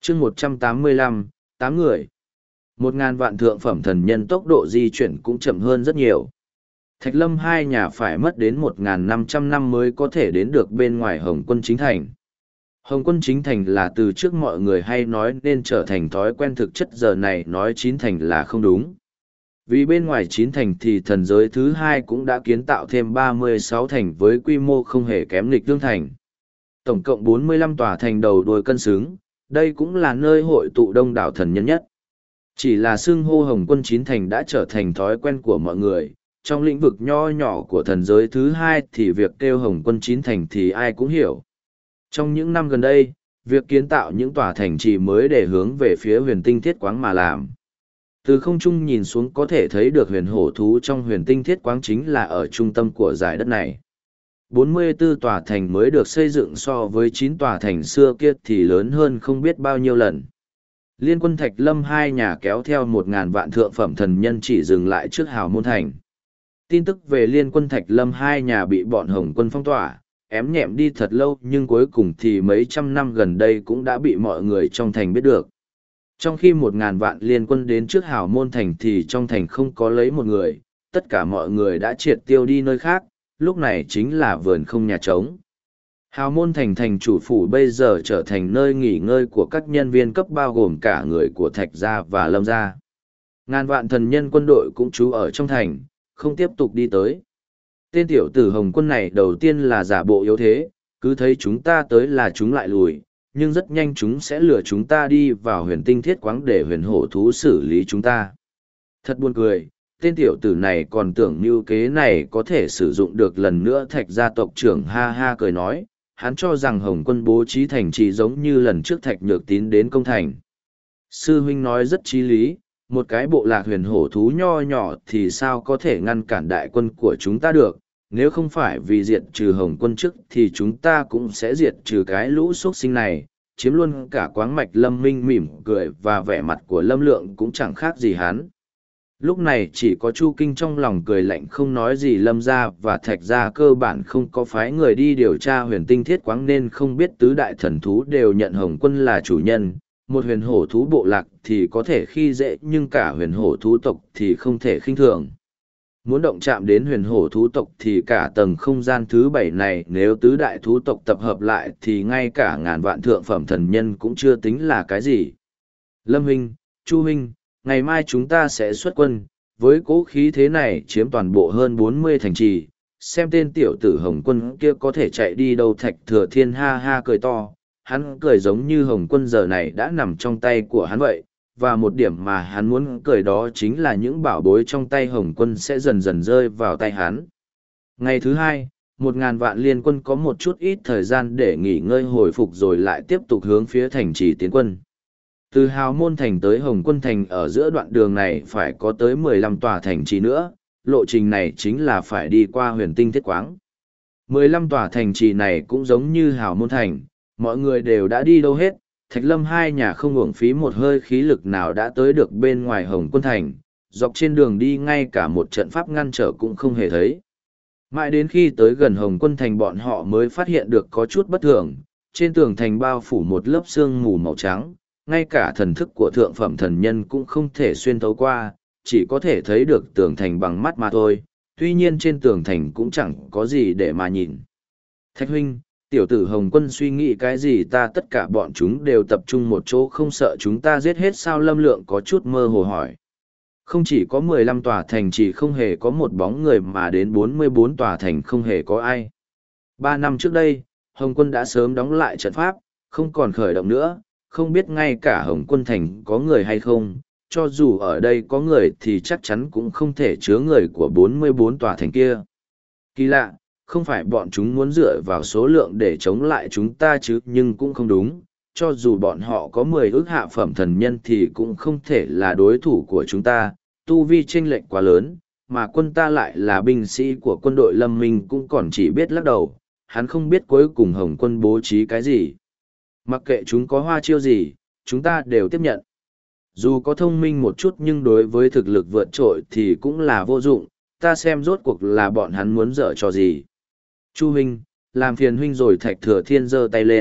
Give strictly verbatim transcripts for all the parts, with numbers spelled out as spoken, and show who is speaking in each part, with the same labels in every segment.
Speaker 1: chương một trăm tám mươi lăm, tám người. Một ngàn vạn thượng phẩm thần nhân tốc độ di chuyển cũng chậm hơn rất nhiều. Thạch Lâm hai nhà phải mất đến một ngàn năm trăm năm mới có thể đến được bên ngoài Hồng Quân Chính Thành. Hồng Quân Chính Thành là từ trước mọi người hay nói nên trở thành thói quen, thực chất giờ này nói chín thành là không đúng. Vì bên ngoài chín thành thì thần giới thứ hai cũng đã kiến tạo thêm ba mươi sáu thành với quy mô không hề kém nghịch tương thành. Tổng cộng bốn mươi lăm tòa thành đầu đuôi cân xứng, đây cũng là nơi hội tụ đông đảo thần nhân nhất. Chỉ là xưng hô Hồng Quân Chín Thành đã trở thành thói quen của mọi người, trong lĩnh vực nho nhỏ của thần giới thứ hai thì việc kêu Hồng Quân Chín Thành thì ai cũng hiểu. Trong những năm gần đây, việc kiến tạo những tòa thành trì mới để hướng về phía huyền tinh thiết quáng mà làm. Từ không trung nhìn xuống có thể thấy được huyền hổ thú trong huyền tinh thiết quáng chính là ở trung tâm của giải đất này. bốn mươi tư tòa thành mới được xây dựng so với chín tòa thành xưa kia thì lớn hơn không biết bao nhiêu lần. Liên quân Thạch Lâm hai nhà kéo theo một ngàn vạn thượng phẩm thần nhân chỉ dừng lại trước Hào Môn Thành. Tin tức về liên quân Thạch Lâm hai nhà bị bọn Hồng Quân phong tỏa, ém nhẹm đi thật lâu nhưng cuối cùng thì mấy trăm năm gần đây cũng đã bị mọi người trong thành biết được. Trong khi một ngàn vạn liên quân đến trước Hào Môn Thành thì trong thành không có lấy một người, tất cả mọi người đã triệt tiêu đi nơi khác, lúc này chính là vườn không nhà trống. Hào Môn Thành thành chủ phủ bây giờ trở thành nơi nghỉ ngơi của các nhân viên cấp bao gồm cả người của Thạch Gia và Lâm Gia. Ngàn vạn thần nhân quân đội cũng trú ở trong thành, không tiếp tục đi tới. Tên tiểu tử Hồng Quân này đầu tiên là giả bộ yếu thế, cứ thấy chúng ta tới là chúng lại lùi, nhưng rất nhanh chúng sẽ lừa chúng ta đi vào huyền tinh thiết quáng để huyền hổ thú xử lý chúng ta. Thật buồn cười, tên tiểu tử này còn tưởng mưu kế này có thể sử dụng được lần nữa. Thạch gia tộc trưởng ha ha cười nói, hắn cho rằng Hồng Quân bố trí thành trì giống như lần trước Thạch Nhược Tín đến công thành. Sư huynh nói rất chí lý, một cái bộ lạc huyền hổ thú nho nhỏ thì sao có thể ngăn cản đại quân của chúng ta được, nếu không phải vì diệt trừ Hồng Quân trước thì chúng ta cũng sẽ diệt trừ cái lũ xuất sinh này, chiếm luôn cả quáng mạch. Lâm Minh mỉm cười và vẻ mặt của Lâm Lượng cũng chẳng khác gì hắn. Lúc này chỉ có Chu Kinh trong lòng cười lạnh không nói gì. Lâm gia và Thạch gia cơ bản không có phái người đi điều tra huyền tinh thiết quáng nên không biết tứ đại thần thú đều nhận Hồng Quân là chủ nhân. Một huyền hổ thú bộ lạc thì có thể khi dễ nhưng cả huyền hổ thú tộc thì không thể khinh thường. Muốn động chạm đến huyền hổ thú tộc thì cả tầng không gian thứ bảy này nếu tứ đại thú tộc tập hợp lại thì ngay cả ngàn vạn thượng phẩm thần nhân cũng chưa tính là cái gì. Lâm huynh, Chu huynh, ngày mai chúng ta sẽ xuất quân, với cố khí thế này chiếm toàn bộ hơn bốn mươi thành trì, xem tên tiểu tử Hồng Quân kia có thể chạy đi đâu. Thạch Thừa Thiên ha ha cười to, hắn cười giống như Hồng Quân giờ này đã nằm trong tay của hắn vậy, và một điểm mà hắn muốn cười đó chính là những bảo bối trong tay Hồng Quân sẽ dần dần rơi vào tay hắn. Ngày thứ hai, một ngàn vạn liên quân có một chút ít thời gian để nghỉ ngơi hồi phục rồi lại tiếp tục hướng phía thành trì tiến quân. Từ Hào Môn Thành tới Hồng Quân Thành ở giữa đoạn đường này phải có tới mười lăm tòa thành trì nữa, lộ trình này chính là phải đi qua huyền tinh thiết quáng. mười lăm tòa thành trì này cũng giống như Hào Môn Thành, mọi người đều đã đi đâu hết. Thạch Lâm hai nhà không uổng phí một hơi khí lực nào đã tới được bên ngoài Hồng Quân Thành, dọc trên đường đi ngay cả một trận pháp ngăn trở cũng không hề thấy. Mãi đến khi tới gần Hồng Quân Thành bọn họ mới phát hiện được có chút bất thường, trên tường thành bao phủ một lớp sương mù màu trắng, ngay cả thần thức của thượng phẩm thần nhân cũng không thể xuyên thấu qua, chỉ có thể thấy được tường thành bằng mắt mà thôi, tuy nhiên trên tường thành cũng chẳng có gì để mà nhìn. Thạch huynh, tiểu tử Hồng Quân suy nghĩ cái gì ta tất cả bọn chúng đều tập trung một chỗ không sợ chúng ta giết hết sao? Lâm Lượng có chút mơ hồ hỏi. Không chỉ có mười lăm tòa thành chỉ không hề có một bóng người mà đến bốn mươi bốn tòa thành không hề có ai. Ba năm trước đây, Hồng Quân đã sớm đóng lại trận pháp, không còn khởi động nữa, không biết ngay cả Hồng Quân Thành có người hay không, cho dù ở đây có người thì chắc chắn cũng không thể chứa người của bốn mươi bốn tòa thành kia. Kỳ lạ, không phải bọn chúng muốn dựa vào số lượng để chống lại chúng ta chứ, nhưng cũng không đúng, cho dù bọn họ có mười ước hạ phẩm thần nhân thì cũng không thể là đối thủ của chúng ta, tu vi chênh lệch quá lớn, mà quân ta lại là binh sĩ của quân đội Lâm Minh cũng còn chỉ biết lắc đầu, hắn không biết cuối cùng Hồng Quân bố trí cái gì. Mặc kệ chúng có hoa chiêu gì, chúng ta đều tiếp nhận. Dù có thông minh một chút nhưng đối với thực lực vượt trội thì cũng là vô dụng, ta xem rốt cuộc là bọn hắn muốn dở trò gì. Chu huynh, làm phiền huynh rồi. Thạch Thừa Thiên giơ tay lên,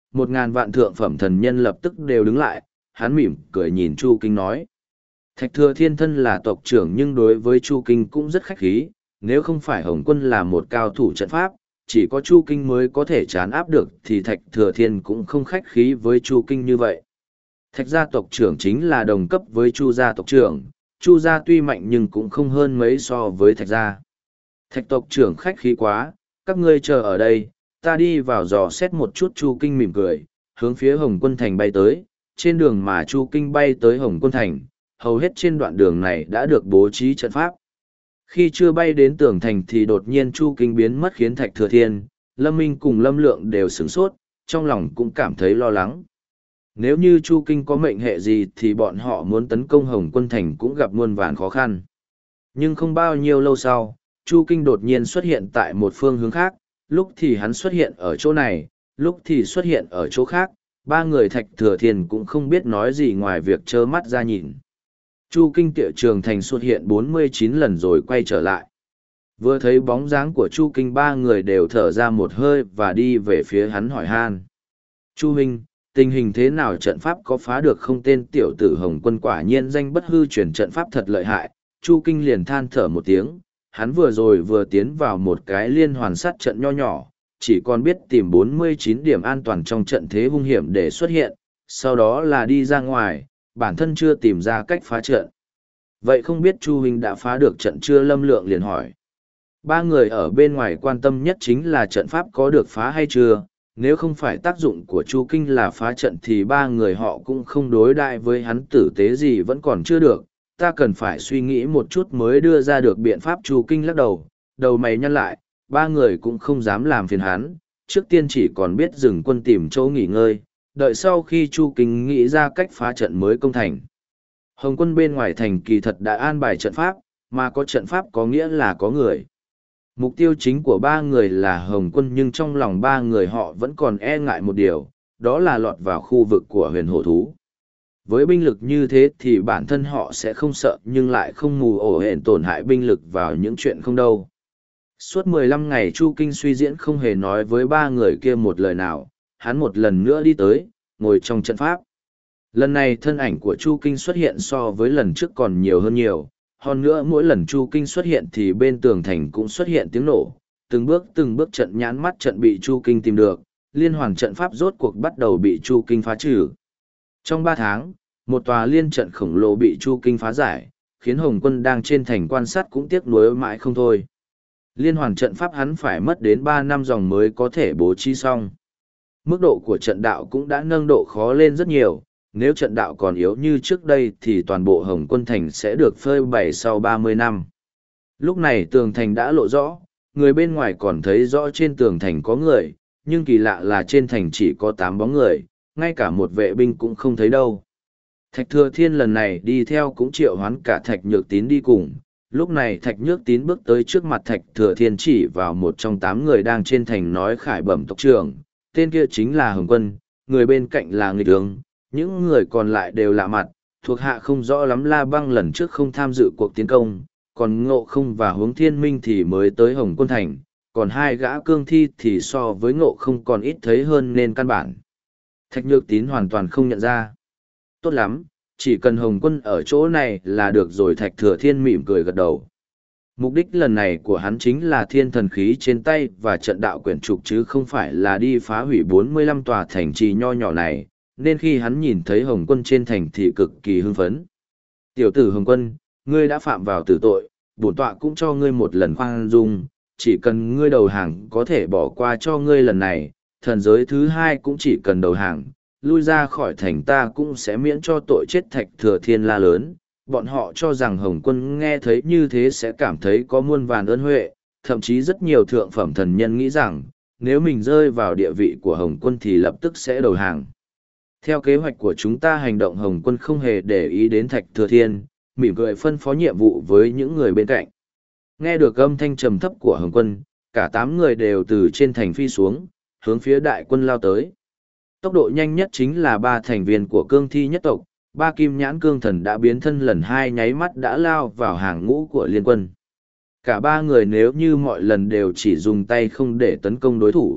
Speaker 1: một ngàn vạn thượng phẩm thần nhân lập tức đều đứng lại, hắn mỉm cười nhìn Chu Kinh nói. Thạch Thừa Thiên thân là tộc trưởng nhưng đối với Chu Kinh cũng rất khách khí, nếu không phải Hồng Quân là một cao thủ trận pháp, chỉ có Chu Kinh mới có thể trấn áp được thì Thạch Thừa Thiên cũng không khách khí với Chu Kinh như vậy. Thạch gia tộc trưởng chính là đồng cấp với Chu gia tộc trưởng, Chu gia tuy mạnh nhưng cũng không hơn mấy so với Thạch gia. Thạch tộc trưởng khách khí quá, các ngươi chờ ở đây, ta đi vào dò xét một chút. Chu Kinh mỉm cười, hướng phía Hồng Quân Thành bay tới. Trên đường mà Chu Kinh bay tới Hồng Quân Thành, hầu hết trên đoạn đường này đã được bố trí trận pháp. Khi chưa bay đến tường thành thì đột nhiên Chu Kinh biến mất khiến Thạch Thừa Thiên, Lâm Minh cùng Lâm Lượng đều sửng sốt, trong lòng cũng cảm thấy lo lắng. Nếu như Chu Kinh có mệnh hệ gì thì bọn họ muốn tấn công Hồng Quân Thành cũng gặp muôn vàn khó khăn. Nhưng không bao nhiêu lâu sau, Chu Kinh đột nhiên xuất hiện tại một phương hướng khác, lúc thì hắn xuất hiện ở chỗ này, lúc thì xuất hiện ở chỗ khác, ba người Thạch Thừa Thiên cũng không biết nói gì ngoài việc trơ mắt ra nhìn. Chu Kinh Tiệu Trường Thành xuất hiện bốn mươi chín lần rồi quay trở lại. Vừa thấy bóng dáng của Chu Kinh, ba người đều thở ra một hơi và đi về phía hắn hỏi han. Chu Huynh, tình hình thế nào, trận pháp có phá được không? Tên tiểu tử Hồng Quân quả nhiên danh bất hư truyền, trận pháp thật lợi hại. Chu Kinh liền than thở một tiếng, hắn vừa rồi vừa tiến vào một cái liên hoàn sát trận nho nhỏ, chỉ còn biết tìm bốn mươi chín điểm an toàn trong trận thế hung hiểm để xuất hiện, sau đó là đi ra ngoài, bản thân chưa tìm ra cách phá trận. Vậy không biết Chu Huynh đã phá được trận chưa? Lâm Lượng liền hỏi. Ba người ở bên ngoài quan tâm nhất chính là trận pháp có được phá hay chưa, nếu không phải tác dụng của Chu Kinh là phá trận thì ba người họ cũng không đối đãi với hắn tử tế gì, vẫn còn chưa được, ta cần phải suy nghĩ một chút mới đưa ra được biện pháp. Chu Kinh lắc đầu, đầu mày nhăn lại, ba người cũng không dám làm phiền hắn, trước tiên chỉ còn biết dừng quân tìm chỗ nghỉ ngơi, đợi sau khi Chu Kinh nghĩ ra cách phá trận mới công thành. Hồng Quân bên ngoài thành kỳ thật đã an bài trận pháp, mà có trận pháp có nghĩa là có người. Mục tiêu chính của ba người là Hồng Quân, nhưng trong lòng ba người họ vẫn còn e ngại một điều, đó là lọt vào khu vực của huyền hổ thú. Với binh lực như thế thì bản thân họ sẽ không sợ, nhưng lại không mù ổ hển tổn hại binh lực vào những chuyện không đâu. Suốt mười lăm ngày Chu Kinh suy diễn không hề nói với ba người kia một lời nào, hắn một lần nữa đi tới, ngồi trong trận pháp. Lần này thân ảnh của Chu Kinh xuất hiện so với lần trước còn nhiều hơn nhiều, hơn nữa mỗi lần Chu Kinh xuất hiện thì bên tường thành cũng xuất hiện tiếng nổ, từng bước từng bước trận nhãn mắt trận bị Chu Kinh tìm được, liên hoàn trận pháp rốt cuộc bắt đầu bị Chu Kinh phá trừ. Trong ba tháng, một tòa liên trận khổng lồ bị Chu Kinh phá giải, khiến Hồng Quân đang trên thành quan sát cũng tiếc nuối mãi không thôi. Liên hoàn trận pháp hắn phải mất đến ba năm dòng mới có thể bố trí xong. Mức độ của trận đạo cũng đã nâng độ khó lên rất nhiều, nếu trận đạo còn yếu như trước đây thì toàn bộ Hồng Quân Thành sẽ được phơi bày sau ba mươi năm. Lúc này tường thành đã lộ rõ, người bên ngoài còn thấy rõ trên tường thành có người, nhưng kỳ lạ là trên thành chỉ có tám bóng người, ngay cả một vệ binh cũng không thấy đâu. Thạch Thừa Thiên lần này đi theo cũng triệu hoán cả Thạch Nhược Tín đi cùng. Lúc này Thạch Nhược Tín bước tới trước mặt Thạch Thừa Thiên, chỉ vào một trong tám người đang trên thành nói: khải bẩm tộc trưởng, tên kia chính là Hồng Quân, người bên cạnh là Nghịch Ương, những người còn lại đều lạ mặt, thuộc hạ không rõ lắm. La Băng lần trước không tham dự cuộc tiến công, còn Ngộ Không và Hướng Thiên Minh thì mới tới Hồng Quân Thành, còn hai gã cương thi thì so với Ngộ Không còn ít thấy hơn nên căn bản Thạch Nhược Tín hoàn toàn không nhận ra. Tốt lắm, chỉ cần Hồng Quân ở chỗ này là được rồi. Thạch Thừa Thiên mỉm cười gật đầu. Mục đích lần này của hắn chính là thiên thần khí trên tay và trận đạo quyển trục, chứ không phải là đi phá hủy bốn mươi lăm tòa thành trì nho nhỏ này, nên khi hắn nhìn thấy Hồng Quân trên thành thì cực kỳ hưng phấn. Tiểu tử Hồng Quân, ngươi đã phạm vào tử tội, bổn tọa cũng cho ngươi một lần khoan dung, chỉ cần ngươi đầu hàng có thể bỏ qua cho ngươi lần này, thần giới thứ hai cũng chỉ cần đầu hàng, lui ra khỏi thành ta cũng sẽ miễn cho tội chết. Thạch Thừa Thiên la lớn, bọn họ cho rằng Hồng Quân nghe thấy như thế sẽ cảm thấy có muôn vàn ơn huệ, thậm chí rất nhiều thượng phẩm thần nhân nghĩ rằng, nếu mình rơi vào địa vị của Hồng Quân thì lập tức sẽ đầu hàng. Theo kế hoạch của chúng ta hành động. Hồng Quân không hề để ý đến Thạch Thừa Thiên, mỉm cười phân phó nhiệm vụ với những người bên cạnh. Nghe được âm thanh trầm thấp của Hồng Quân, cả tám người đều từ trên thành phi xuống, hướng phía đại quân lao tới. Tốc độ nhanh nhất chính là ba thành viên của cương thi nhất tộc, ba kim nhãn cương thần đã biến thân lần hai, nháy mắt đã lao vào hàng ngũ của liên quân. Cả ba người nếu như mọi lần đều chỉ dùng tay không để tấn công đối thủ,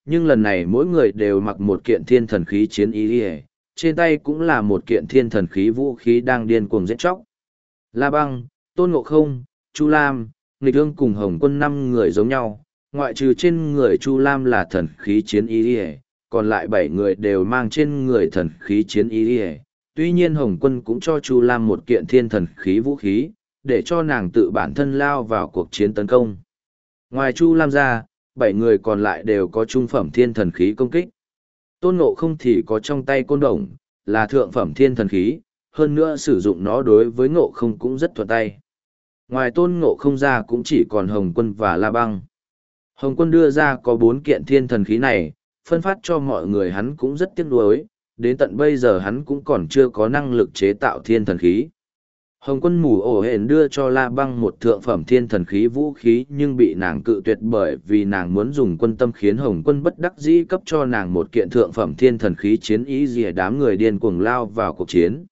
Speaker 1: nhưng lần này mỗi người đều mặc một kiện thiên thần khí chiến y, trên tay cũng là một kiện thiên thần khí vũ khí đang điên cuồng giết chóc. La Băng, Tôn Ngộ Không, Chu Lam, Nghịch Ương cùng Hồng Quân năm người giống nhau, ngoại trừ trên người Chu Lam là thần khí chiến y, còn lại bảy người đều mang trên người thần khí chiến y. Tuy nhiên Hồng Quân cũng cho Chu Lam một kiện thiên thần khí vũ khí, để cho nàng tự bản thân lao vào cuộc chiến tấn công. Ngoài Chu Lam ra, bảy người còn lại đều có trung phẩm thiên thần khí công kích. Tôn Ngộ Không thì có trong tay côn đồng, là thượng phẩm thiên thần khí, hơn nữa sử dụng nó đối với Ngộ Không cũng rất thuận tay. Ngoài Tôn Ngộ Không ra cũng chỉ còn Hồng Quân và La Băng. Hồng Quân đưa ra có bốn kiện thiên thần khí này, phân phát cho mọi người hắn cũng rất tiếc nuối, đến tận bây giờ hắn cũng còn chưa có năng lực chế tạo thiên thần khí. Hồng Quân mù ổ hển đưa cho La Băng một thượng phẩm thiên thần khí vũ khí nhưng bị nàng cự tuyệt bởi vì nàng muốn dùng quân tâm khiến Hồng Quân bất đắc dĩ cấp cho nàng một kiện thượng phẩm thiên thần khí chiến ý dìa đám người điên cuồng lao vào cuộc chiến.